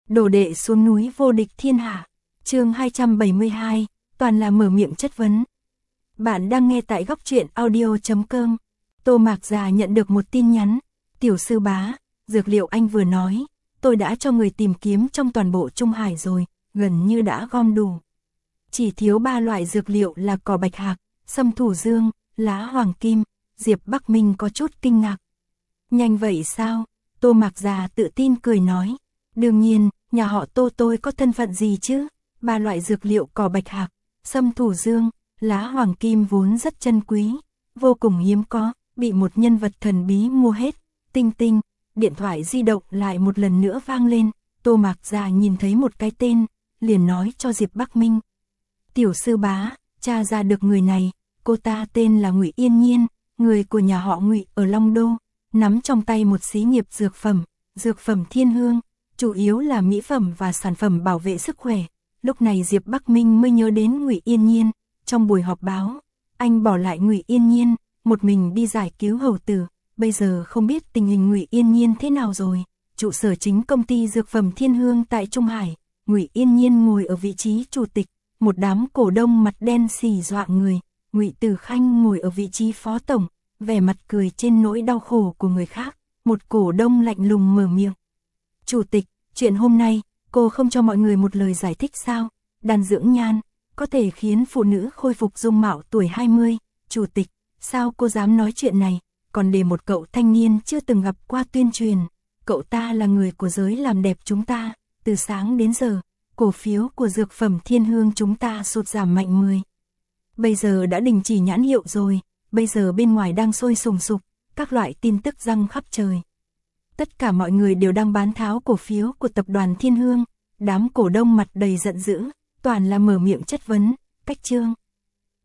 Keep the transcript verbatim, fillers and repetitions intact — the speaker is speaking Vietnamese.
Đồ đệ xuống núi vô địch thiên hạ. Chương hai trăm bảy mươi hai, toàn là mở miệng chất vấn. Bạn đang nghe tại góc truyện audio chấm com. Tô Mạc Già nhận được một tin nhắn. Tiểu sư bá, dược liệu anh vừa nói, tôi đã cho người tìm kiếm trong toàn bộ Trung Hải rồi, gần như đã gom đủ. Chỉ thiếu ba loại dược liệu là cỏ bạch hạc, sâm thủ dương, lá hoàng kim. Diệp Bắc Minh có chút kinh ngạc. Nhanh vậy sao? Tô Mạc Già tự tin cười nói. Đương nhiên, nhà họ Tô tôi có thân phận gì chứ? Ba loại dược liệu cỏ bạch hạc, sâm thủ dương, lá hoàng kim vốn rất chân quý, vô cùng hiếm có, bị một nhân vật thần bí mua hết. Tinh tinh, điện thoại di động lại một lần nữa vang lên. Tô Mạc Già nhìn thấy một cái tên, liền nói cho Diệp Bắc Minh. Tiểu sư bá, tra ra được người này, cô ta tên là Ngụy Yên Nhiên, người của nhà họ Ngụy ở Long Đô, nắm trong tay một xí nghiệp dược phẩm, dược phẩm thiên hương, chủ yếu là mỹ phẩm và sản phẩm bảo vệ sức khỏe. Lúc này Diệp Bắc Minh mới nhớ đến Ngụy Yên Nhiên, trong buổi họp báo, anh bỏ lại Ngụy Yên Nhiên, một mình đi giải cứu hầu tử, bây giờ không biết tình hình Ngụy Yên Nhiên thế nào rồi. Trụ sở chính công ty dược phẩm Thiên Hương tại Trung Hải, Ngụy Yên Nhiên ngồi ở vị trí chủ tịch, một đám cổ đông mặt đen xì dọa người, Ngụy Tử Khanh ngồi ở vị trí phó tổng, vẻ mặt cười trên nỗi đau khổ của người khác, một cổ đông lạnh lùng mở miệng. Chủ tịch, chuyện hôm nay, cô không cho mọi người một lời giải thích sao? Đan dưỡng nhan, có thể khiến phụ nữ khôi phục dung mạo tuổi hai mươi, chủ tịch, sao cô dám nói chuyện này? Còn để một cậu thanh niên chưa từng gặp qua tuyên truyền, cậu ta là người của giới làm đẹp chúng ta, từ sáng đến giờ, cổ phiếu của dược phẩm Thiên Hương chúng ta sụt giảm mạnh mười. Bây giờ đã đình chỉ nhãn hiệu rồi, bây giờ bên ngoài đang sôi sùng sục, các loại tin tức răng khắp trời. Tất cả mọi người đều đang bán tháo cổ phiếu của tập đoàn Thiên Hương, đám cổ đông mặt đầy giận dữ, toàn là mở miệng chất vấn, cách trương,